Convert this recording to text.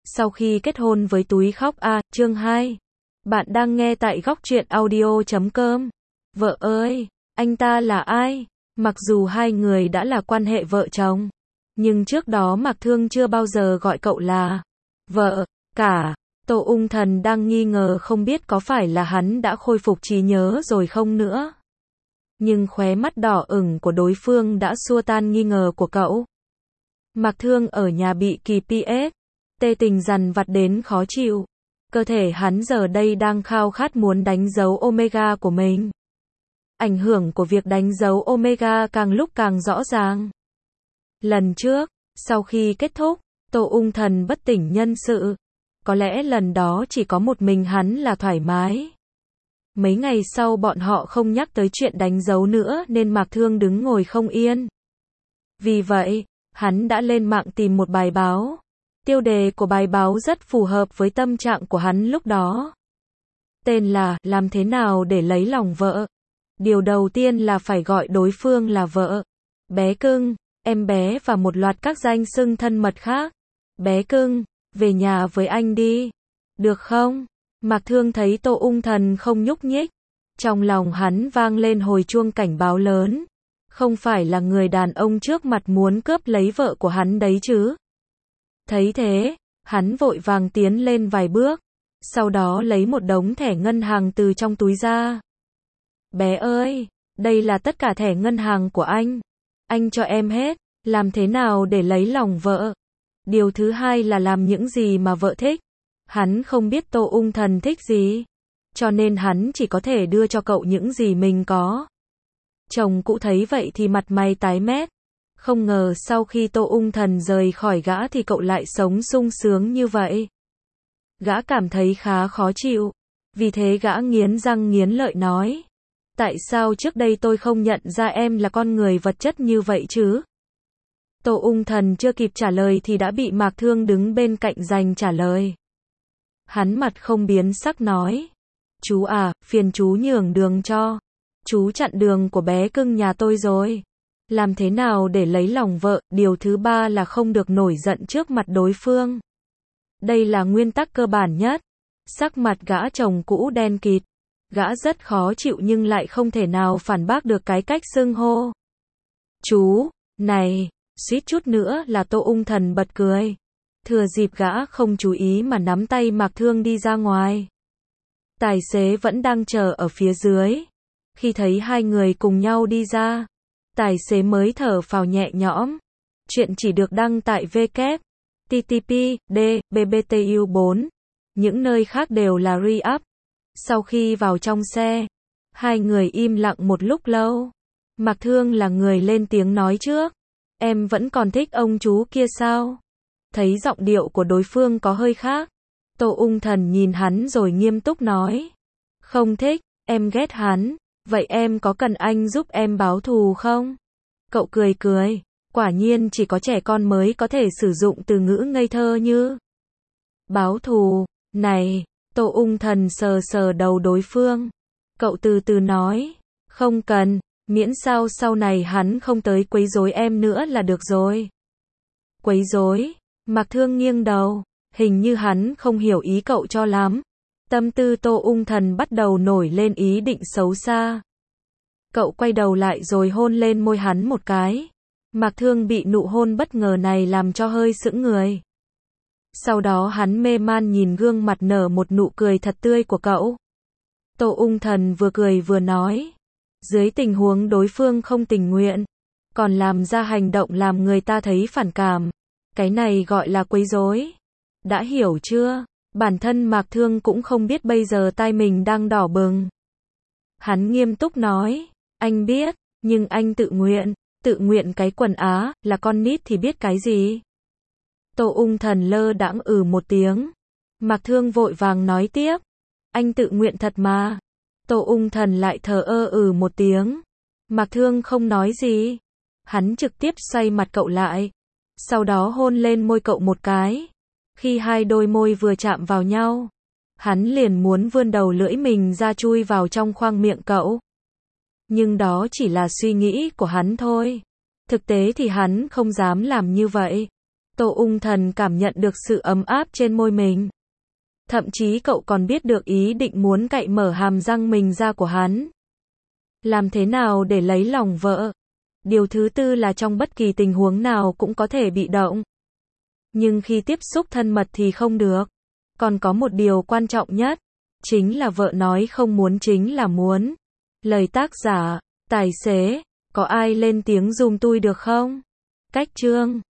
Sau khi kết hôn với túi khóc chương 2. Bạn đang nghe tại góc truyện audio.com. Vợ ơi, anh ta là ai? Mặc dù hai người đã là quan hệ vợ chồng, nhưng trước đó Mạc Thương chưa bao giờ gọi cậu là vợ cả. Tô Ung Thần đang nghi ngờ không biết có phải là hắn đã khôi phục trí nhớ rồi không nữa. Nhưng khóe mắt đỏ ửng của đối phương đã xua tan nghi ngờ của cậu. Mạc Thương ở nhà bị kỳ PS, tê tình dằn vặt đến khó chịu. Cơ thể hắn giờ đây đang khao khát muốn đánh dấu Omega của mình. Ảnh hưởng của việc đánh dấu Omega càng lúc càng rõ ràng. Lần trước, sau khi kết thúc, Tô Ung Thần bất tỉnh nhân sự. Có lẽ lần đó chỉ có một mình hắn là thoải mái. Mấy ngày sau bọn họ không nhắc tới chuyện đánh dấu nữa nên Mạc Thương đứng ngồi không yên. Vì vậy, hắn đã lên mạng tìm một bài báo. Tiêu đề của bài báo rất phù hợp với tâm trạng của hắn lúc đó. Tên là Làm thế nào để lấy lòng vợ. Điều đầu tiên là phải gọi đối phương là vợ. Bé cưng, em bé và một loạt các danh xưng thân mật khác. Bé cưng, về nhà với anh đi. Được không? Mạc Thương thấy Tô Ung Thần không nhúc nhích. Trong lòng hắn vang lên hồi chuông cảnh báo lớn. Không phải là người đàn ông trước mặt muốn cướp lấy vợ của hắn đấy chứ. Thấy thế, hắn vội vàng tiến lên vài bước. Sau đó lấy một đống thẻ ngân hàng từ trong túi ra. Bé ơi, đây là tất cả thẻ ngân hàng của anh. Anh cho em hết. Làm thế nào để lấy lòng vợ? Điều thứ hai là làm những gì mà vợ thích. Hắn không biết Tô Ung Thần thích gì, cho nên hắn chỉ có thể đưa cho cậu những gì mình có. Chồng cũ thấy vậy thì mặt mày tái mét. Không ngờ sau khi Tô Ung Thần rời khỏi gã thì cậu lại sống sung sướng như vậy. Gã cảm thấy khá khó chịu. Vì thế gã nghiến răng nghiến lợi nói. Tại sao trước đây tôi không nhận ra em là con người vật chất như vậy chứ? Tô Ung Thần chưa kịp trả lời thì đã bị Mạc Thương đứng bên cạnh giành trả lời. Hắn mặt không biến sắc nói. Chú à, phiền chú nhường đường cho. Chú chặn đường của bé cưng nhà tôi rồi. Làm thế nào để lấy lòng vợ? Điều thứ ba là không được nổi giận trước mặt đối phương. Đây là nguyên tắc cơ bản nhất. Sắc mặt gã chồng cũ đen kịt. Gã rất khó chịu nhưng lại không thể nào phản bác được cái cách xưng hô. Chú, này, suýt chút nữa là Tô Ung Thần bật cười. Thừa dịp gã không chú ý mà nắm tay Mạc Thương đi ra ngoài. Tài xế vẫn đang chờ ở phía dưới. Khi thấy hai người cùng nhau đi ra, tài xế mới thở phào nhẹ nhõm. Chuyện chỉ được đăng tại www.ttp.dbbtu4. Những nơi khác đều là re-up. Sau khi vào trong xe, hai người im lặng một lúc lâu. Mạc Thương là người lên tiếng nói trước. Em vẫn còn thích ông chú kia sao? Thấy giọng điệu của đối phương có hơi khác. Tô Ung Thần nhìn hắn rồi nghiêm túc nói. Không thích, em ghét hắn. Vậy em có cần anh giúp em báo thù không? Cậu cười cười. Quả nhiên chỉ có trẻ con mới có thể sử dụng từ ngữ ngây thơ như báo thù. Này, Tô Ung Thần sờ sờ đầu đối phương. Cậu từ từ nói. Không cần, miễn sao sau này hắn không tới quấy rối em nữa là được rồi. Quấy rối? Mạc Thương nghiêng đầu. Hình như hắn không hiểu ý cậu cho lắm. Tâm tư Tô Ung Thần bắt đầu nổi lên ý định xấu xa. Cậu quay đầu lại rồi hôn lên môi hắn một cái. Mạc Thương bị nụ hôn bất ngờ này làm cho hơi sững người. Sau đó hắn mê man nhìn gương mặt nở một nụ cười thật tươi của cậu. Tô Ung Thần vừa cười vừa nói. Dưới tình huống đối phương không tình nguyện, còn làm ra hành động làm người ta thấy phản cảm. Cái này gọi là quấy rối. Đã hiểu chưa? Bản thân Mạc Thương cũng không biết bây giờ tai mình đang đỏ bừng. Hắn nghiêm túc nói. Anh biết, nhưng anh tự nguyện. Tự nguyện cái quần á, là con nít thì biết cái gì? Tô Ung Thần lơ đãng một tiếng. Mạc Thương vội vàng nói tiếp. Anh tự nguyện thật mà. Tô Ung Thần lại thờ ơ một tiếng. Mạc Thương không nói gì. Hắn trực tiếp xoay mặt cậu lại. Sau đó hôn lên môi cậu một cái. Khi hai đôi môi vừa chạm vào nhau, hắn liền muốn vươn đầu lưỡi mình ra chui vào trong khoang miệng cậu. Nhưng đó chỉ là suy nghĩ của hắn thôi. Thực tế thì hắn không dám làm như vậy. Tô Ung Thần cảm nhận được sự ấm áp trên môi mình. Thậm chí cậu còn biết được ý định muốn cạy mở hàm răng mình ra của hắn. Làm thế nào để lấy lòng vợ? Điều thứ tư là trong bất kỳ tình huống nào cũng có thể bị động. Nhưng khi tiếp xúc thân mật thì không được. Còn có một điều quan trọng nhất, chính là vợ nói không muốn chính là muốn. Lời tác giả, tài xế, có ai lên tiếng giùm tôi được không? Cách chương